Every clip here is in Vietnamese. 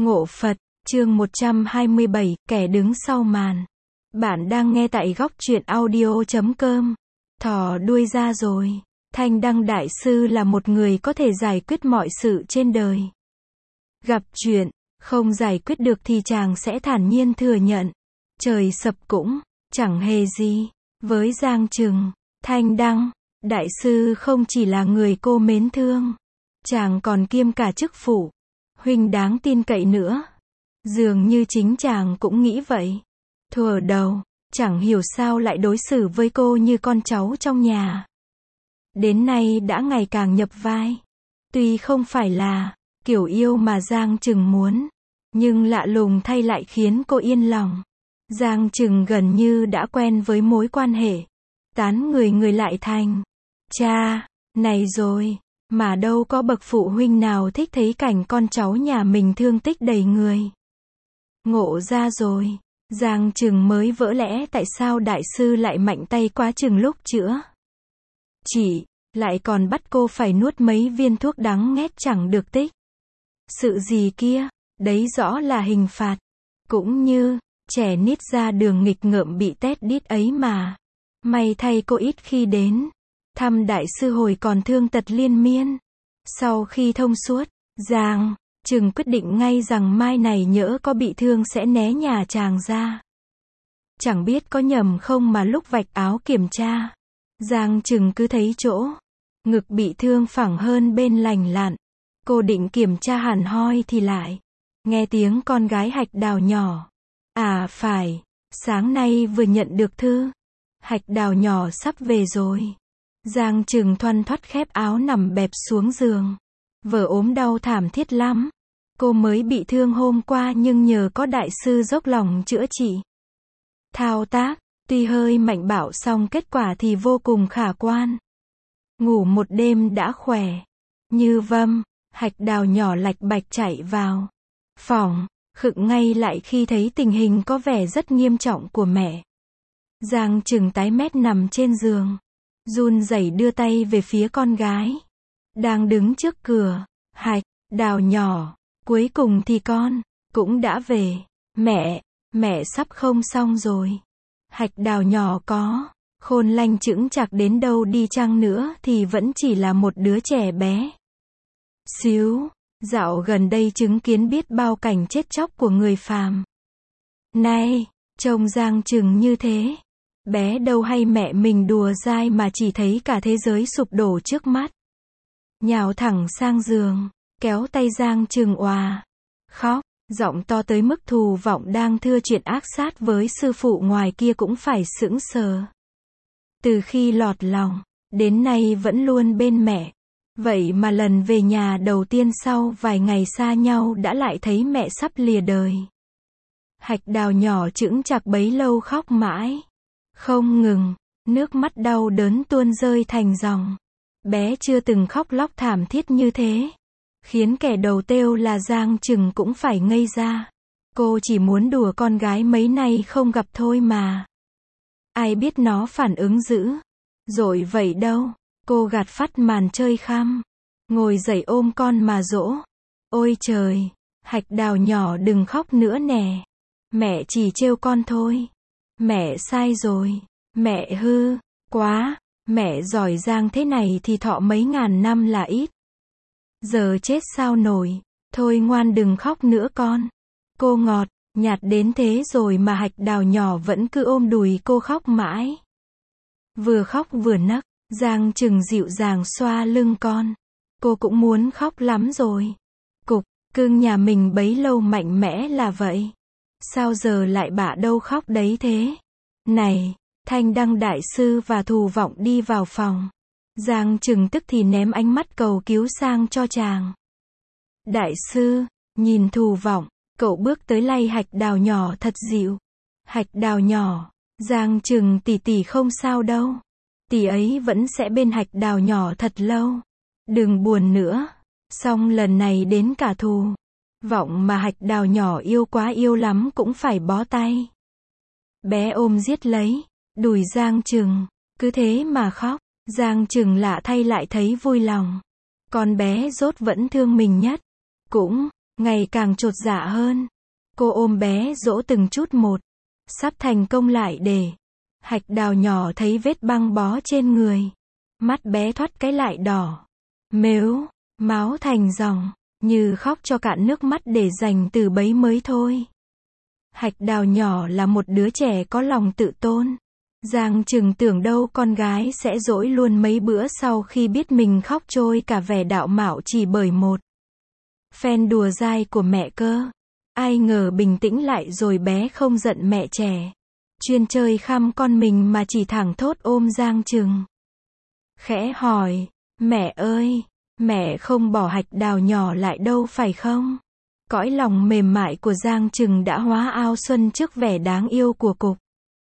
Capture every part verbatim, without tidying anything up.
Ngộ Phật, chương một trăm hai mươi bảy, kẻ đứng sau màn. Bạn đang nghe tại góc truyện audio chấm com. Thò đuôi ra rồi. Thanh Đăng Đại Sư là một người có thể giải quyết mọi sự trên đời. Gặp chuyện, không giải quyết được thì chàng sẽ thản nhiên thừa nhận. Trời sập cũng chẳng hề gì. Với Giang Trừng, Thanh Đăng Đại Sư không chỉ là người cô mến thương. Chàng còn kiêm cả chức phụ huynh đáng tin cậy nữa. Dường như chính chàng cũng nghĩ vậy. Thuở đầu, chẳng hiểu sao lại đối xử với cô như con cháu trong nhà. Đến nay đã ngày càng nhập vai. Tuy không phải là kiểu yêu mà Giang Trừng muốn, nhưng lạ lùng thay lại khiến cô yên lòng. Giang Trừng gần như đã quen với mối quan hệ tán người người lại thành cha này rồi. Mà đâu có bậc phụ huynh nào thích thấy cảnh con cháu nhà mình thương tích đầy người. Ngộ ra rồi, Giang Trừng mới vỡ lẽ tại sao đại sư lại mạnh tay quá chừng lúc chữa chỉ, lại còn bắt cô phải nuốt mấy viên thuốc đắng nghét chẳng được tích. Sự gì kia, đấy rõ là hình phạt. Cũng như, trẻ nít ra đường nghịch ngợm bị tét đít ấy mà. May thay cô ít khi đến thăm đại sư hồi còn thương tật liên miên. Sau khi thông suốt, Giang Trừng quyết định ngay rằng mai này nhỡ có bị thương sẽ né nhà chàng ra. Chẳng biết có nhầm không mà lúc vạch áo kiểm tra, Giang Trừng cứ thấy chỗ ngực bị thương phẳng hơn bên lành lặn. Cô định kiểm tra hẳn hoi thì lại nghe tiếng con gái Hạch Đào nhỏ. À phải, sáng nay vừa nhận được thư. Hạch Đào nhỏ sắp về rồi. Giang Trừng thoăn thoắt khép áo nằm bẹp xuống giường. Vợ ốm đau thảm thiết lắm. Cô mới bị thương hôm qua nhưng nhờ có đại sư dốc lòng chữa trị. Thao tác, tuy hơi mạnh bạo song kết quả thì vô cùng khả quan. Ngủ một đêm đã khỏe. Như vâm, Hạch Đào nhỏ lạch bạch chạy vào phòng, khựng ngay lại khi thấy tình hình có vẻ rất nghiêm trọng của mẹ. Giang Trừng tái mét nằm trên giường, run rẩy đưa tay về phía con gái đang đứng trước cửa. Hạch Đào nhỏ, cuối cùng thì con cũng đã về. Mẹ, mẹ sắp không xong rồi. Hạch Đào nhỏ có khôn lanh chững chạc đến đâu đi chăng nữa thì vẫn chỉ là một đứa trẻ bé xíu. Dạo gần đây chứng kiến biết bao cảnh chết chóc của người phàm. Này, trông Giang Trừng như thế, bé đâu hay mẹ mình đùa dai mà chỉ thấy cả thế giới sụp đổ trước mắt. Nhào thẳng sang giường, kéo tay Giang Trừng òa khóc, giọng to tới mức Thù Vọng đang thưa chuyện ác sát với sư phụ ngoài kia cũng phải sững sờ. Từ khi lọt lòng, đến nay vẫn luôn bên mẹ. Vậy mà lần về nhà đầu tiên sau vài ngày xa nhau đã lại thấy mẹ sắp lìa đời. Hạch Đào nhỏ chững chạc bấy lâu khóc mãi không ngừng, nước mắt đau đớn tuôn rơi thành dòng. Bé chưa từng khóc lóc thảm thiết như thế, khiến kẻ đầu têu là Giang Trừng cũng phải ngây ra. Cô chỉ muốn đùa con gái mấy nay không gặp thôi mà. Ai biết nó phản ứng dữ dội vậy đâu. Cô gạt phắt màn chơi khăm, ngồi dậy ôm con mà dỗ. Ôi trời, Hạch Đào nhỏ đừng khóc nữa nè. Mẹ chỉ trêu con thôi. Mẹ sai rồi. Mẹ hư quá. Mẹ giỏi giang thế này thì thọ mấy ngàn năm là ít. Giờ chết sao nổi. Thôi ngoan đừng khóc nữa con. Cô ngọt nhạt đến thế rồi mà Hạch Đào nhỏ vẫn cứ ôm đùi cô khóc mãi. Vừa khóc vừa nấc. Giang Trừng dịu dàng xoa lưng con. Cô cũng muốn khóc lắm rồi. Cục cưng nhà mình bấy lâu mạnh mẽ là vậy. Sao giờ lại bả đâu khóc đấy thế? Này, Thanh Đăng Đại Sư và Thù Vọng đi vào phòng. Giang Trừng tức thì ném ánh mắt cầu cứu sang cho chàng. Đại sư, nhìn Thù Vọng, cậu bước tới lay Hạch Đào nhỏ thật dịu. Hạch Đào nhỏ, Giang Trừng tỷ tỷ không sao đâu. Tỷ ấy vẫn sẽ bên Hạch Đào nhỏ thật lâu. Đừng buồn nữa. Xong lần này đến cả Thù Vọng mà Hạch Đào nhỏ yêu quá yêu lắm cũng phải bó tay. Bé ôm giết lấy đùi Giang Trừng, cứ thế mà khóc. Giang Trừng lạ thay lại thấy vui lòng. Con bé rốt vẫn thương mình nhất. Cũng ngày càng chột dạ hơn. Cô ôm bé dỗ từng chút một. Sắp thành công lại để. Hạch đào nhỏ thấy vết băng bó trên người. Mắt bé thoát cái lại đỏ. Mếu, máu thành dòng, như khóc cho cạn nước mắt để dành từ bấy mới thôi. Hạch đào nhỏ là một đứa trẻ có lòng tự tôn. Giang Trừng tưởng đâu con gái sẽ dỗi luôn mấy bữa sau khi biết mình khóc trôi cả vẻ đạo mạo chỉ bởi một phen đùa dai của mẹ cơ. Ai ngờ bình tĩnh lại rồi bé không giận mẹ trẻ. Chuyên chơi khăm con mình mà chỉ thẳng thốt ôm Giang Trừng. Khẽ hỏi, mẹ ơi, mẹ không bỏ hạch đào nhỏ lại đâu phải không? Cõi lòng mềm mại của Giang Trừng đã hóa ao xuân trước vẻ đáng yêu của cục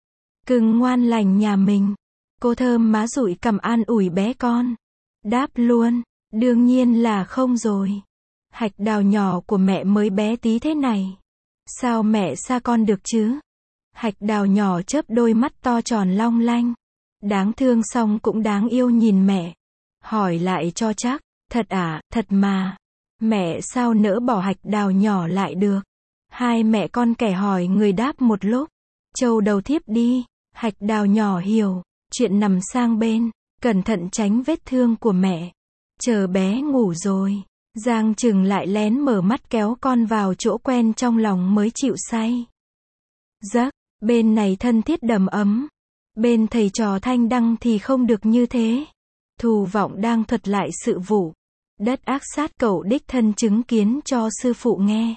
cưng ngoan lành nhà mình. Cô thơm má dụi cằm an ủi bé con. Đáp luôn, đương nhiên là không rồi. Hạch đào nhỏ của mẹ mới bé tí thế này. Sao mẹ xa con được chứ? Hạch đào nhỏ chớp đôi mắt to tròn long lanh. Đáng thương xong cũng đáng yêu nhìn mẹ. Hỏi lại cho chắc, thật à, thật mà. Mẹ sao nỡ bỏ hạch đào nhỏ lại được? Hai mẹ con kẻ hỏi người đáp một lúc. Châu đầu thiếp đi. Hạch đào nhỏ hiểu, chuyện nằm sang bên, cẩn thận tránh vết thương của mẹ. Chờ bé ngủ rồi, Giang Trừng lại lén mở mắt kéo con vào chỗ quen trong lòng mới chịu say. Giấc, bên này thân thiết đầm ấm. Bên thầy trò Thanh Đăng thì không được như thế. Thù Vọng đang thuật lại sự vụ đất ác sát cậu đích thân chứng kiến cho sư phụ nghe.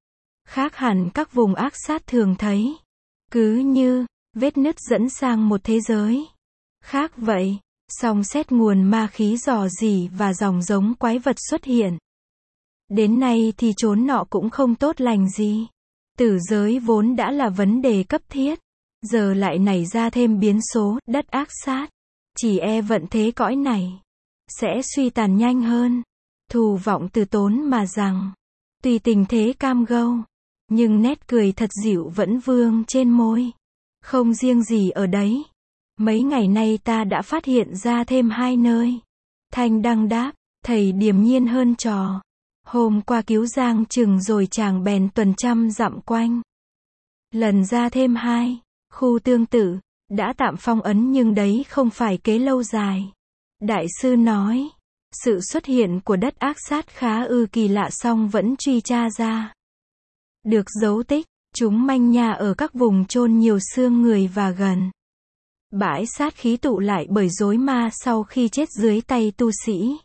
Khác hẳn các vùng ác sát thường thấy. Cứ như vết nứt dẫn sang một thế giới khác vậy. Song xét nguồn ma khí rò rỉ và dòng giống quái vật xuất hiện. Đến nay thì chốn nọ cũng không tốt lành gì. Tử giới vốn đã là vấn đề cấp thiết. Giờ lại nảy ra thêm biến số đất ác sát. Chỉ e vận thế cõi này sẽ suy tàn nhanh hơn. Thù Vọng từ tốn mà rằng, tùy tình thế cam gâu, nhưng nét cười thật dịu vẫn vương trên môi. Không riêng gì ở đấy. Mấy ngày nay ta đã phát hiện ra thêm hai nơi. Thanh Đăng đáp, thầy điềm nhiên hơn trò. Hôm qua cứu Giang Trừng rồi chàng bèn tuần trăm dặm quanh. Lần ra thêm hai khu tương tự, đã tạm phong ấn nhưng đấy không phải kế lâu dài. Đại sư nói, sự xuất hiện của đất ác sát khá ư kỳ lạ song vẫn truy tra ra được dấu tích. Chúng manh nha ở các vùng chôn nhiều xương người và gần bãi sát khí tụ lại bởi rối ma sau khi chết dưới tay tu sĩ.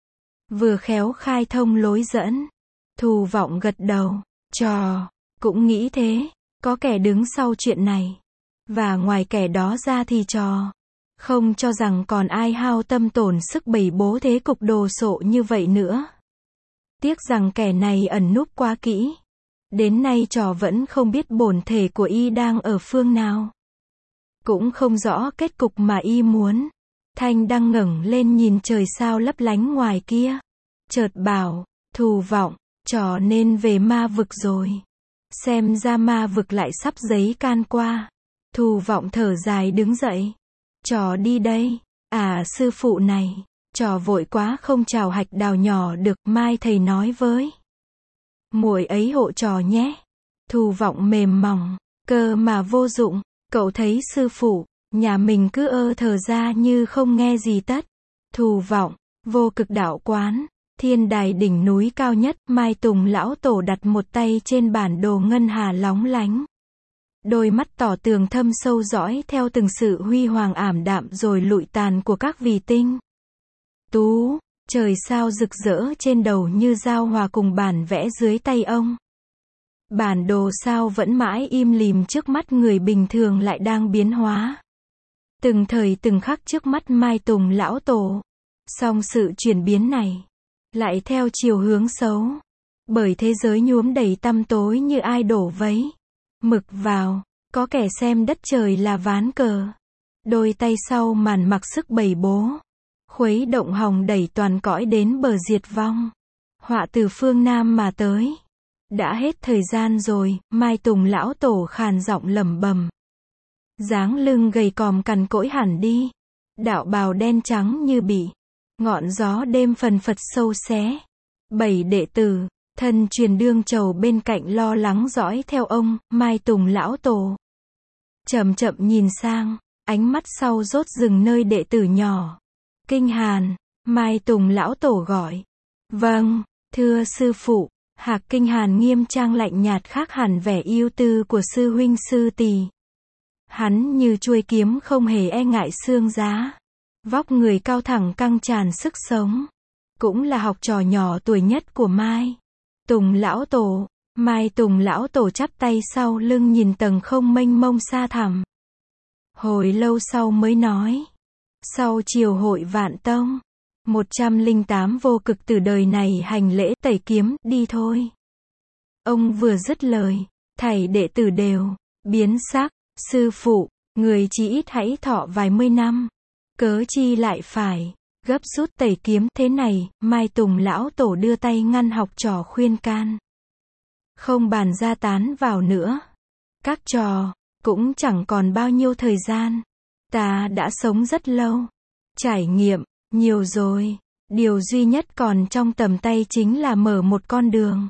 Vừa khéo khai thông lối dẫn. Thù Vọng gật đầu, trò cũng nghĩ thế, có kẻ đứng sau chuyện này. Và ngoài kẻ đó ra thì trò không cho rằng còn ai hao tâm tổn sức bày bố thế cục đồ sộ như vậy nữa. Tiếc rằng kẻ này ẩn núp quá kỹ. Đến nay trò vẫn không biết bổn thể của y đang ở phương nào. Cũng không rõ kết cục mà y muốn. Thanh Đăng ngẩng lên nhìn trời sao lấp lánh ngoài kia. Chợt bảo, Thù Vọng, trò nên về ma vực rồi. Xem ra ma vực lại sắp giấy can qua. Thù Vọng thở dài đứng dậy. Trò đi đây. À sư phụ này, trò vội quá không chào hạch đào nhỏ được, mai thầy nói với muội ấy hộ trò nhé. Thù Vọng mềm mỏng, cơ mà vô dụng. Cậu thấy sư phụ nhà mình cứ ơ thờ ra như không nghe gì tất. Thù Vọng, Vô Cực Đạo Quán, thiên đài đỉnh núi cao nhất. Mai Tùng lão tổ đặt một tay trên bản đồ ngân hà lóng lánh. Đôi mắt tỏ tường thâm sâu dõi theo từng sự huy hoàng ảm đạm rồi lụi tàn của các vì tinh. Tú, trời sao rực rỡ trên đầu như giao hòa cùng bản vẽ dưới tay ông. Bản đồ sao vẫn mãi im lìm trước mắt người bình thường lại đang biến hóa. Từng thời từng khắc trước mắt Mai Tùng lão tổ. Song sự chuyển biến này lại theo chiều hướng xấu. Bởi thế giới nhuốm đầy tăm tối như ai đổ vấy mực vào. Có kẻ xem đất trời là ván cờ. Đôi tay sau màn mặc sức bày bố. Khuấy động hòng đẩy toàn cõi đến bờ diệt vong. Họa từ phương Nam mà tới. Đã hết thời gian rồi, Mai Tùng lão tổ khàn giọng lẩm bẩm. Dáng lưng gầy còm cằn cỗi hẳn đi. Đạo bào đen trắng như bị ngọn gió đêm phần phật sâu xé. Bảy đệ tử Thân truyền đương trầu bên cạnh lo lắng dõi theo ông, Mai Tùng lão tổ. Chậm chậm nhìn sang, ánh mắt sau rốt dừng nơi đệ tử nhỏ. Kinh Hàn, Mai Tùng lão tổ gọi. Vâng, thưa sư phụ. Hạc Kinh Hàn nghiêm trang lạnh nhạt khác hẳn vẻ ưu tư của sư huynh sư tỷ. Hắn như chuôi kiếm không hề e ngại xương giá. Vóc người cao thẳng căng tràn sức sống. Cũng là học trò nhỏ tuổi nhất của Mai Tùng lão tổ. Mai Tùng lão tổ chắp tay sau lưng nhìn tầng không mênh mông xa thẳm. Hồi lâu sau mới nói. Sau triều hội Vạn Tông, một trăm lẻ tám vô cực tử đời này hành lễ tẩy kiếm, đi thôi. Ông vừa dứt lời, thảy đệ tử đều biến sắc. Sư phụ, người chỉ ít hãy thọ vài mươi năm, cớ chi lại phải gấp rút tẩy kiếm thế này. Mai Tùng lão tổ đưa tay ngăn học trò khuyên can. Không bàn ra tán vào nữa. Các trò, cũng chẳng còn bao nhiêu thời gian. Ta đã sống rất lâu, trải nghiệm nhiều rồi. Điều duy nhất còn trong tầm tay chính là mở một con đường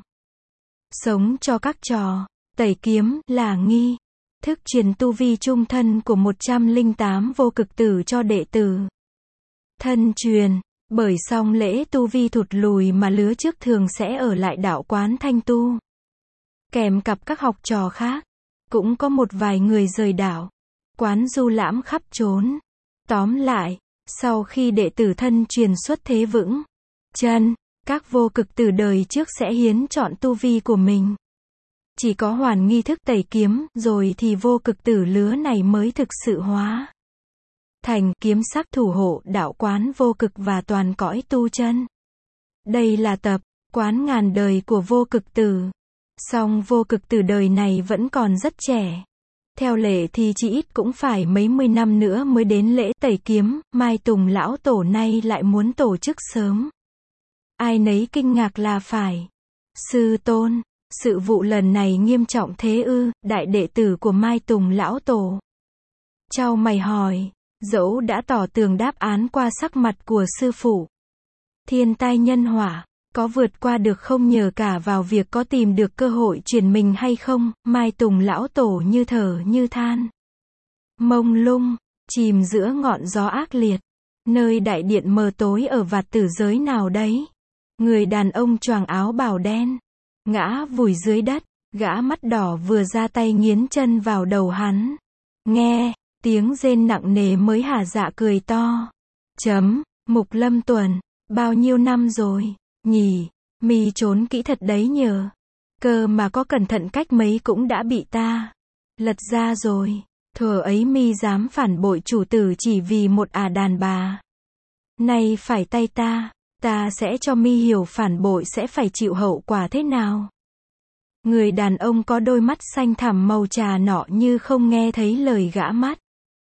sống cho các trò. Tẩy kiếm là nghi thức truyền tu vi trung thân của một trăm lẻ tám vô cực tử cho đệ tử. Thân truyền, bởi song lễ tu vi thụt lùi mà lứa trước thường sẽ ở lại đạo quán thanh tu. Kèm cặp các học trò khác, cũng có một vài người rời đảo, quán du lãm khắp trốn. Tóm lại, sau khi đệ tử thân truyền xuất thế vững chân, các vô cực tử đời trước sẽ hiến chọn tu vi của mình. Chỉ có hoàn nghi thức tẩy kiếm, rồi thì vô cực tử lứa này mới thực sự hóa thành kiếm sắc thủ hộ đạo quán vô cực và toàn cõi tu chân. Đây là tập quán ngàn đời của vô cực tử. Song vô cực tử đời này vẫn còn rất trẻ. Theo lệ thì chỉ ít cũng phải mấy mươi năm nữa mới đến lễ tẩy kiếm. Mai Tùng lão tổ nay lại muốn tổ chức sớm. Ai nấy kinh ngạc là phải. Sư tôn, sự vụ lần này nghiêm trọng thế ư? Đại đệ tử của Mai Tùng lão tổ chau mày hỏi. Dẫu đã tỏ tường đáp án qua sắc mặt của sư phụ. Thiên tai nhân họa, có vượt qua được không nhờ cả vào việc có tìm được cơ hội chuyển mình hay không? Mai Tùng lão tổ như thở như than. Mông lung, chìm giữa ngọn gió ác liệt. Nơi đại điện mờ tối ở vạt tử giới nào đấy. Người đàn ông choàng áo bào đen ngã vùi dưới đất. Gã mắt đỏ vừa ra tay nghiến chân vào đầu hắn. Nghe tiếng rên nặng nề mới hả dạ cười to. Chấm, Mục Lâm Tuần, bao nhiêu năm rồi, nhỉ, mi trốn kỹ thật đấy nhờ. Cơ mà có cẩn thận cách mấy cũng đã bị ta lật ra rồi. Thuở ấy mi dám phản bội chủ tử chỉ vì một ả đàn bà. Nay phải tay ta, ta sẽ cho mi hiểu phản bội sẽ phải chịu hậu quả thế nào. Người đàn ông có đôi mắt xanh thẳm màu trà nọ như không nghe thấy lời gã mắt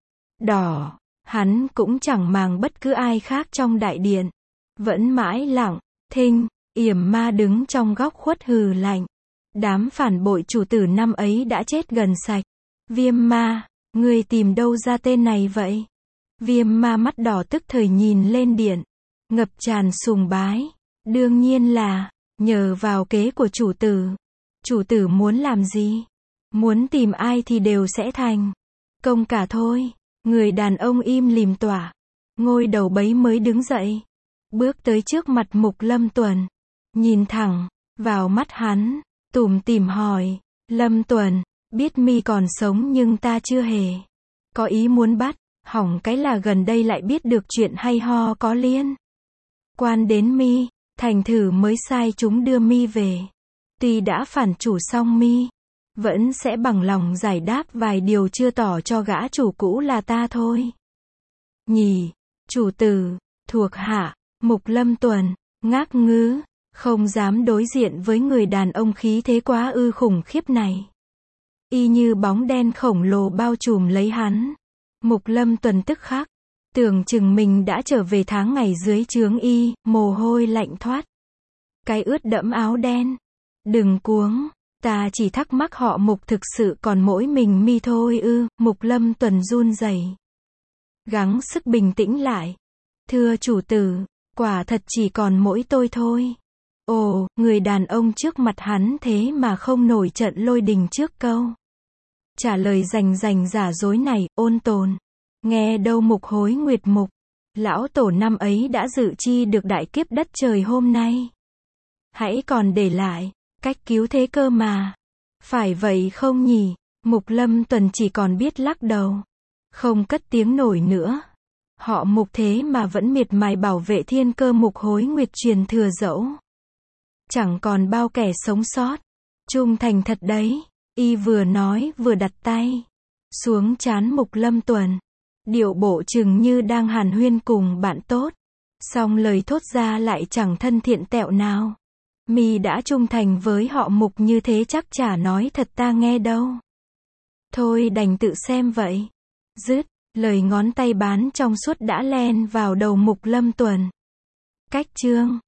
đỏ. Hắn cũng chẳng màng bất cứ ai khác trong đại điện. Vẫn mãi lặng, thinh, yểm ma đứng trong góc khuất hừ lạnh. Đám phản bội chủ tử năm ấy đã chết gần sạch. Viêm ma, ngươi tìm đâu ra tên này vậy? Viêm ma mắt đỏ tức thời nhìn lên điện, ngập tràn sùng bái. Đương nhiên là nhờ vào kế của chủ tử. Chủ tử muốn làm gì, muốn tìm ai thì đều sẽ thành công cả thôi. Người đàn ông im lìm tỏa, ngôi đầu bấy mới đứng dậy, bước tới trước mặt Mục Lâm Tuần, nhìn thẳng vào mắt hắn, tủm tỉm hỏi. Lâm Tuần, biết mi còn sống nhưng ta chưa hề có ý muốn bắt, hỏng cái là gần đây lại biết được chuyện hay ho có liên quan đến mi, thành thử mới sai chúng đưa mi về. Tuy đã phản chủ xong mi vẫn sẽ bằng lòng giải đáp vài điều chưa tỏ cho gã chủ cũ là ta thôi. Nhỉ, chủ tử, thuộc hạ, Mục Lâm Tuần, ngác ngứ, không dám đối diện với người đàn ông khí thế quá ư khủng khiếp này. Y như bóng đen khổng lồ bao trùm lấy hắn. Mục Lâm Tuần tức khắc, tưởng chừng mình đã trở về tháng ngày dưới trướng y, mồ hôi lạnh thoát. Cái ướt đẫm áo đen. Đừng cuống. Ta chỉ thắc mắc họ Mục thực sự còn mỗi mình mi thôi ư? Mục Lâm Tuần run rẩy, gắng sức bình tĩnh lại. Thưa chủ tử, quả thật chỉ còn mỗi tôi thôi. Ồ, người đàn ông trước mặt hắn thế mà không nổi trận lôi đình trước câu trả lời rành rành giả dối này, ôn tồn. Nghe đâu Mục Hối Nguyệt Mục. Lão tổ năm ấy đã dự chi được đại kiếp đất trời hôm nay. Hãy còn để lại cách cứu thế cơ mà. Phải vậy không nhỉ? Mục Lâm Tuần chỉ còn biết lắc đầu. Không cất tiếng nổi nữa. Họ Mục thế mà vẫn miệt mài bảo vệ thiên cơ Mục Hối Nguyệt truyền thừa dẫu chẳng còn bao kẻ sống sót. Trung thành thật đấy. Y vừa nói vừa đặt tay xuống trán Mục Lâm Tuần. Điệu bộ chừng như đang hàn huyên cùng bạn tốt. Song lời thốt ra lại chẳng thân thiện tẹo nào. Mi đã trung thành với họ Mục như thế chắc chả nói thật ta nghe đâu. Thôi đành tự xem vậy. Dứt, lời ngón tay bán trong suốt đã len vào đầu Mục Lâm Tuần. Cách chương